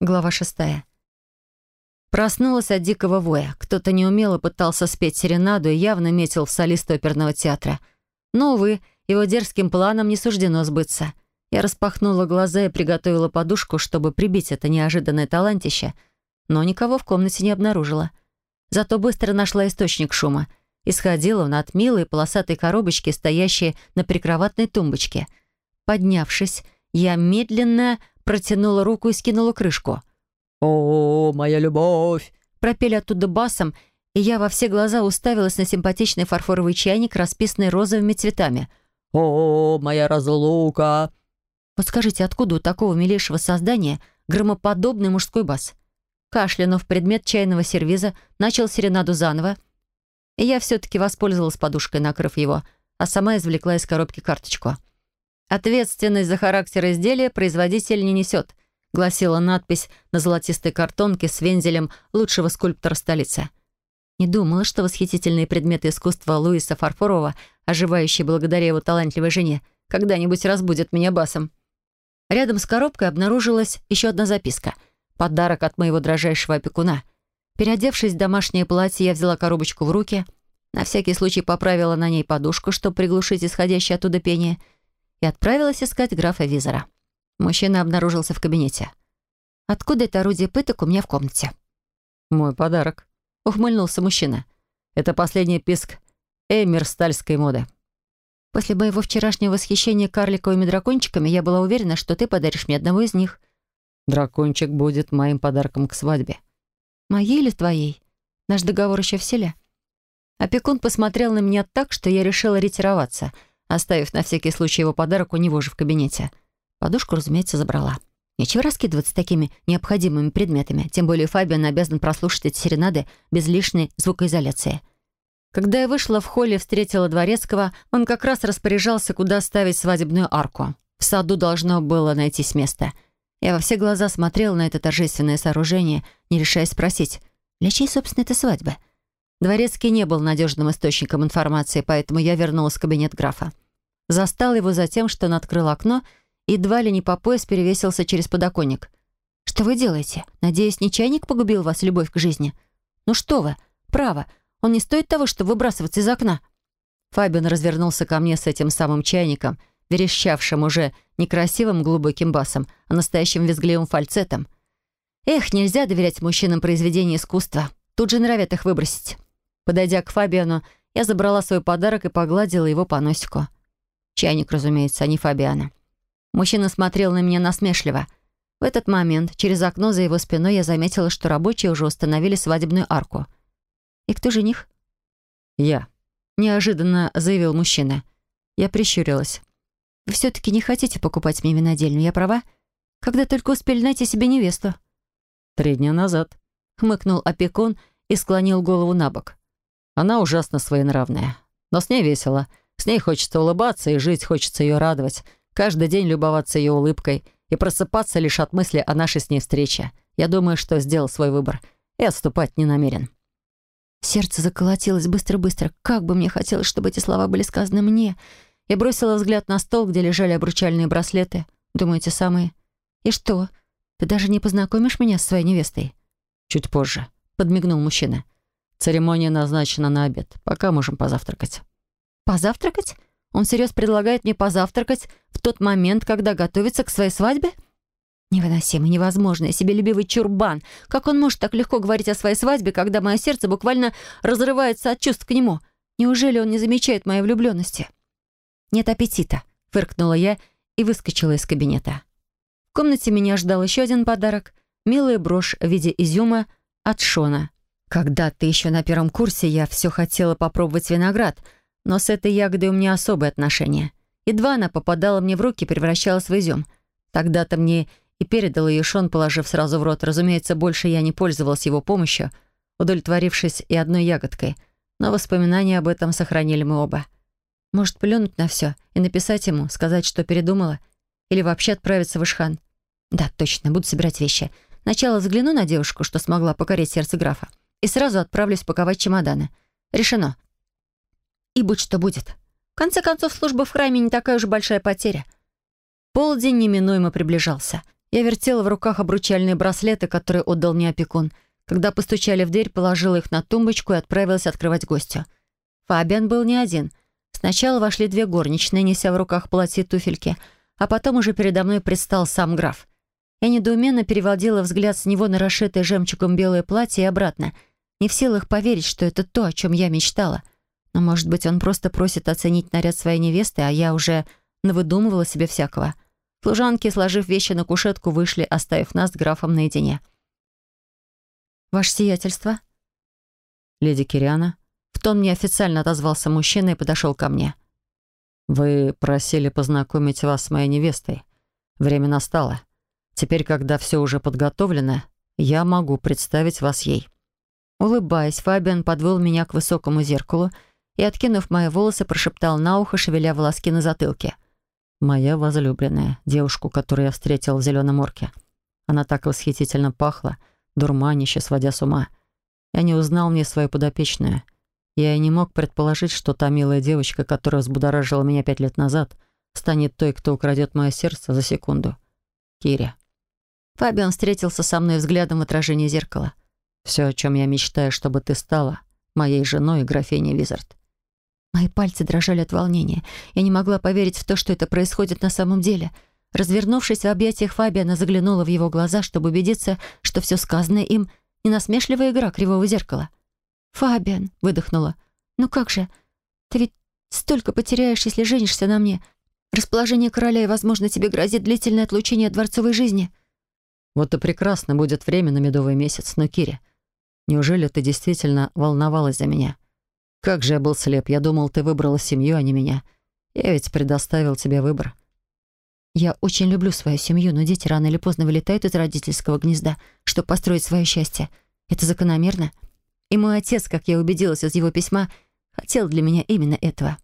Глава 6. Проснулась от дикого воя. Кто-то неумело пытался спеть серенаду и явно метил в солиста оперного театра. Но, увы, его дерзким планам не суждено сбыться. Я распахнула глаза и приготовила подушку, чтобы прибить это неожиданное талантище, но никого в комнате не обнаружила. Зато быстро нашла источник шума. Исходил он от милой полосатой коробочки, стоящей на прикроватной тумбочке. Поднявшись, я медленно протянула руку и скинула крышку. «О, моя любовь!» Пропели оттуда басом, и я во все глаза уставилась на симпатичный фарфоровый чайник, расписанный розовыми цветами. «О, моя разлука!» Вот скажите, откуда у такого милейшего создания громоподобный мужской бас? Кашлянув предмет чайного сервиза, начал серенаду заново, и я все-таки воспользовалась подушкой, накрыв его, а сама извлекла из коробки карточку. «Ответственность за характер изделия производитель не несет», гласила надпись на золотистой картонке с вензелем лучшего скульптора столицы. Не думала, что восхитительные предметы искусства Луиса Фарфорова, оживающие благодаря его талантливой жене, когда-нибудь разбудят меня басом. Рядом с коробкой обнаружилась еще одна записка. Подарок от моего дрожайшего опекуна. Переодевшись в домашнее платье, я взяла коробочку в руки, на всякий случай поправила на ней подушку, чтобы приглушить исходящее оттуда пение, и отправилась искать графа Визера. Мужчина обнаружился в кабинете. «Откуда это орудие пыток у меня в комнате?» «Мой подарок», — ухмыльнулся мужчина. «Это последний писк эмирстальской моды». «После моего вчерашнего восхищения карликовыми дракончиками я была уверена, что ты подаришь мне одного из них». «Дракончик будет моим подарком к свадьбе». «Моей или твоей? Наш договор еще в силе?» Опекун посмотрел на меня так, что я решила ретироваться, оставив на всякий случай его подарок у него же в кабинете. Подушку, разумеется, забрала. Нечего раскидываться такими необходимыми предметами, тем более Фабиан обязан прослушать эти серенады без лишней звукоизоляции. Когда я вышла в холле и встретила дворецкого, он как раз распоряжался, куда ставить свадебную арку. В саду должно было найтись место. Я во все глаза смотрела на это торжественное сооружение, не решаясь спросить, для чьей, собственно, это свадьба? Дворецкий не был надежным источником информации, поэтому я вернулась в кабинет графа. Застал его за тем, что он открыл окно и едва ли не по пояс перевесился через подоконник. «Что вы делаете? Надеюсь, не чайник погубил вас любовь к жизни? Ну что вы, право, он не стоит того, чтобы выбрасываться из окна». Фабиан развернулся ко мне с этим самым чайником, верещавшим уже не красивым глубоким басом, а настоящим визгливым фальцетом. Эх, нельзя доверять мужчинам произведения искусства. Тут же норовят их выбросить. Подойдя к Фабиану, я забрала свой подарок и погладила его по носику. Чайник, разумеется, а не Фабиана. Мужчина смотрел на меня насмешливо. В этот момент через окно за его спиной я заметила, что рабочие уже установили свадебную арку. «И кто жених?» «Я», — неожиданно заявил мужчина. Я прищурилась. «Вы все-таки не хотите покупать мне винодельню, я права? Когда только успели найти себе невесту?» 3 дня назад. Хмыкнул опекун и склонил голову на бок. Она ужасно своенравная. Но с ней весело. С ней хочется улыбаться, и жить хочется ее радовать. Каждый день любоваться ее улыбкой и просыпаться лишь от мысли о нашей с ней встрече. Я думаю, что сделал свой выбор и отступать не намерен. Сердце заколотилось быстро-быстро. Как бы мне хотелось, чтобы эти слова были сказаны мне. Я бросила взгляд на стол, где лежали обручальные браслеты. Думаю, те самые. «И что? Ты даже не познакомишь меня с своей невестой?» «Чуть позже», — подмигнул мужчина. «Церемония назначена на обед. Пока можем позавтракать». «Позавтракать? Он всерьез предлагает мне позавтракать в тот момент, когда готовится к своей свадьбе? Невыносимо, невозможно. Себелюбивый чурбан. Как он может так легко говорить о своей свадьбе, когда мое сердце буквально разрывается от чувств к нему? Неужели он не замечает моей влюбленности?» «Нет аппетита», — фыркнула я и выскочила из кабинета. В комнате меня ждал еще один подарок. Милая брошь в виде изюма от Шона. Когда-то еще на первом курсе я все хотела попробовать виноград, но с этой ягодой у меня особые отношения. Едва она попадала мне в руки, превращалась в изюм. Тогда-то мне и передал ее Шон, положив сразу в рот. Разумеется, больше я не пользовалась его помощью, удовлетворившись и одной ягодкой. Но воспоминания об этом сохранили мы оба. Может, плюнуть на все и написать ему, сказать, что передумала? Или вообще отправиться в Ишхан? Да, точно, буду собирать вещи. Сначала взгляну на девушку, что смогла покорить сердце графа, и сразу отправлюсь паковать чемоданы. Решено. И будь что будет. В конце концов, служба в храме не такая уж большая потеря. Полдень неминуемо приближался. Я вертела в руках обручальные браслеты, которые отдал мне опекун. Когда постучали в дверь, положила их на тумбочку и отправилась открывать гостю. Фабиан был не один. Сначала вошли две горничные, неся в руках платье и туфельки, а потом уже передо мной предстал сам граф. Я недоуменно переводила взгляд с него на расшитое жемчугом белое платье и обратно, не в силах поверить, что это то, о чем я мечтала. Но, может быть, он просто просит оценить наряд своей невесты, а я уже навыдумывала себе всякого. Служанки, сложив вещи на кушетку, вышли, оставив нас с графом наедине. «Ваше сиятельство?» «Леди Кириана?» В тон мне официально отозвался мужчина и подошел ко мне. «Вы просили познакомить вас с моей невестой. Время настало. Теперь, когда все уже подготовлено, я могу представить вас ей». Улыбаясь, Фабиан подвел меня к высокому зеркалу и, откинув мои волосы, прошептал на ухо, шевеля волоски на затылке. «Моя возлюбленная, девушку, которую я встретил в Зеленом Орке. Она так восхитительно пахла, дурманище, сводя с ума. Я не узнал мне свою подопечную. Я и не мог предположить, что та милая девочка, которая взбудоражила меня 5 лет назад, станет той, кто украдет мое сердце за секунду. Кири». Фабиан встретился со мной взглядом в отражении зеркала. «Все, о чем я мечтаю, чтобы ты стала моей женой и графиней Визард». Мои пальцы дрожали от волнения. Я не могла поверить в то, что это происходит на самом деле. Развернувшись в объятиях Фабиана, заглянула в его глаза, чтобы убедиться, что все сказанное им не насмешливая игра кривого зеркала. «Фабиан», — выдохнула, — «ну как же? Ты ведь столько потеряешь, если женишься на мне. Расположение короля, и, возможно, тебе грозит длительное отлучение от дворцовой жизни». «Вот и прекрасно будет время на медовый месяц. Но, Кири, неужели ты действительно волновалась за меня? Как же я был слеп. Я думал, ты выбрала семью, а не меня. Я ведь предоставил тебе выбор». «Я очень люблю свою семью, но дети рано или поздно вылетают из родительского гнезда, чтобы построить свое счастье. Это закономерно. И мой отец, как я убедилась из его письма, хотел для меня именно этого.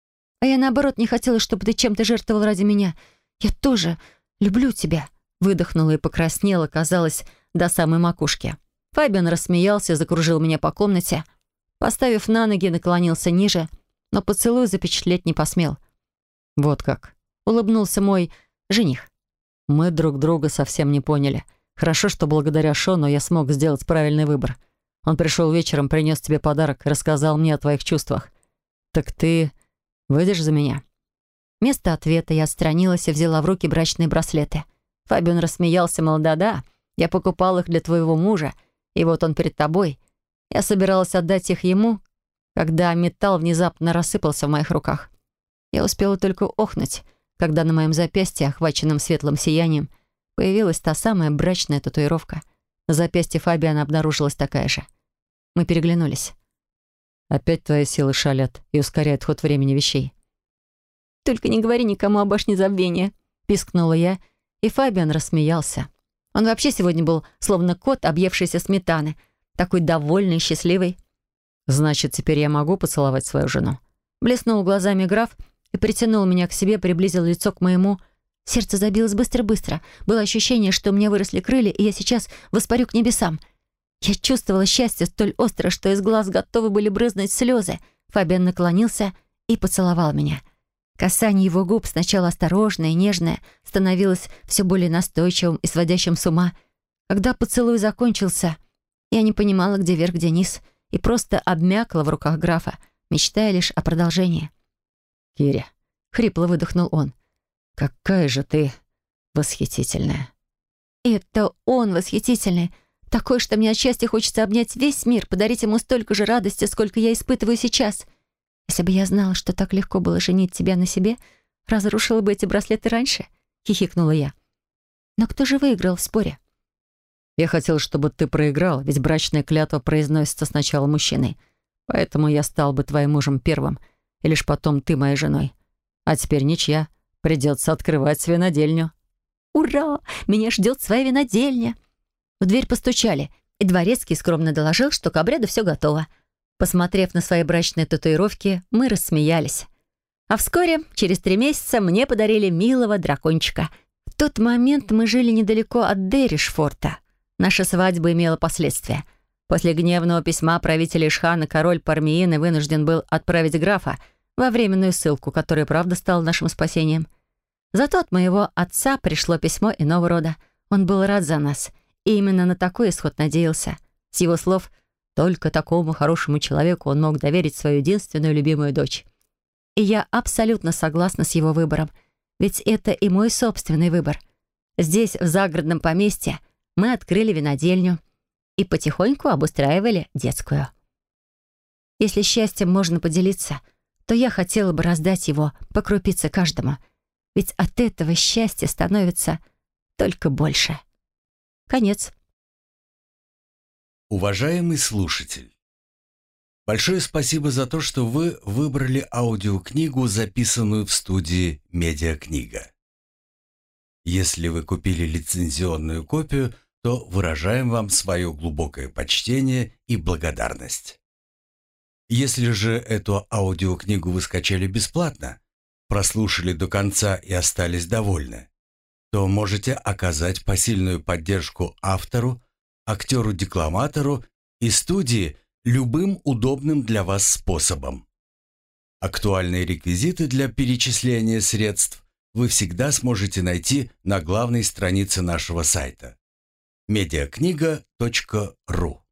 А я, наоборот, не хотела, чтобы ты чем-то жертвовал ради меня. Я тоже люблю тебя», — выдохнула и покраснела, казалось, до самой макушки. Фабиан рассмеялся и закружил меня по комнате. Поставив на ноги, наклонился ниже, но поцелуй запечатлеть не посмел. «Вот как», — улыбнулся мой жених. «Мы друг друга совсем не поняли. Хорошо, что благодаря Шону я смог сделать правильный выбор. Он пришел вечером, принес тебе подарок, рассказал мне о твоих чувствах. Так ты выйдешь за меня?» Вместо ответа я отстранилась и взяла в руки брачные браслеты. Фабиан рассмеялся, мол, да-да, я покупал их для твоего мужа, и вот он перед тобой. Я собиралась отдать их ему, когда металл внезапно рассыпался в моих руках. Я успела только охнуть, когда на моем запястье, охваченном светлым сиянием, появилась та самая брачная татуировка. На запястье Фабиана обнаружилась такая же. Мы переглянулись. «Опять твои силы шалят и ускоряют ход времени вещей». «Только не говори никому о башне забвения», — пискнула я, и Фабиан рассмеялся. Он вообще сегодня был словно кот, объевшийся сметаны, такой довольный и счастливый. «Значит, теперь я могу поцеловать свою жену?» Блеснул глазами граф и притянул меня к себе, приблизил лицо к моему. Сердце забилось быстро-быстро. Было ощущение, что у меня выросли крылья, и я сейчас воспарю к небесам. Я чувствовала счастье столь остро, что из глаз готовы были брызнуть слезы. Фабиан наклонился и поцеловал меня. Касание его губ, сначала осторожное и нежное, становилось все более настойчивым и сводящим с ума. Когда поцелуй закончился, я не понимала, где верх, где низ, и просто обмякла в руках графа, мечтая лишь о продолжении. «Кири», — хрипло выдохнул он, — «какая же ты восхитительная». «Это он восхитительный, такой, что мне от счастья хочется обнять весь мир, подарить ему столько же радости, сколько я испытываю сейчас. Если бы я знала, что так легко было женить тебя на себе, разрушила бы эти браслеты раньше», — хихикнула я. «Но кто же выиграл в споре?» «Я хотел, чтобы ты проиграл, ведь брачная клятва произносится сначала мужчиной. Поэтому я стал бы твоим мужем первым, и лишь потом ты моей женой. А теперь ничья. Придется открывать винодельню». «Ура! Меня ждет своя винодельня!» В дверь постучали, и дворецкий скромно доложил, что к обряду все готово. Посмотрев на свои брачные татуировки, мы рассмеялись. А вскоре, через 3 месяца, мне подарили милого дракончика. В тот момент мы жили недалеко от Деришфорта. Наша свадьба имела последствия. После гневного письма правителя Ишхана король Пармиины вынужден был отправить графа во временную ссылку, которая, правда, стала нашим спасением. Зато от моего отца пришло письмо иного рода. Он был рад за нас, и именно на такой исход надеялся. С его слов, только такому хорошему человеку он мог доверить свою единственную любимую дочь. И я абсолютно согласна с его выбором, ведь это и мой собственный выбор. Здесь, в загородном поместье, мы открыли винодельню и потихоньку обустраивали детскую. Если счастьем можно поделиться, то я хотела бы раздать его по крупице каждому, ведь от этого счастья становится только больше. Конец. Уважаемый слушатель, большое спасибо за то, что вы выбрали аудиокнигу, записанную в студии «Медиакнига». Если вы купили лицензионную копию, то выражаем вам свое глубокое почтение и благодарность. Если же эту аудиокнигу вы скачали бесплатно, прослушали до конца и остались довольны, то можете оказать посильную поддержку автору, актеру-декламатору и студии любым удобным для вас способом. Актуальные реквизиты для перечисления средств вы всегда сможете найти на главной странице нашего сайта mediakniga.ru.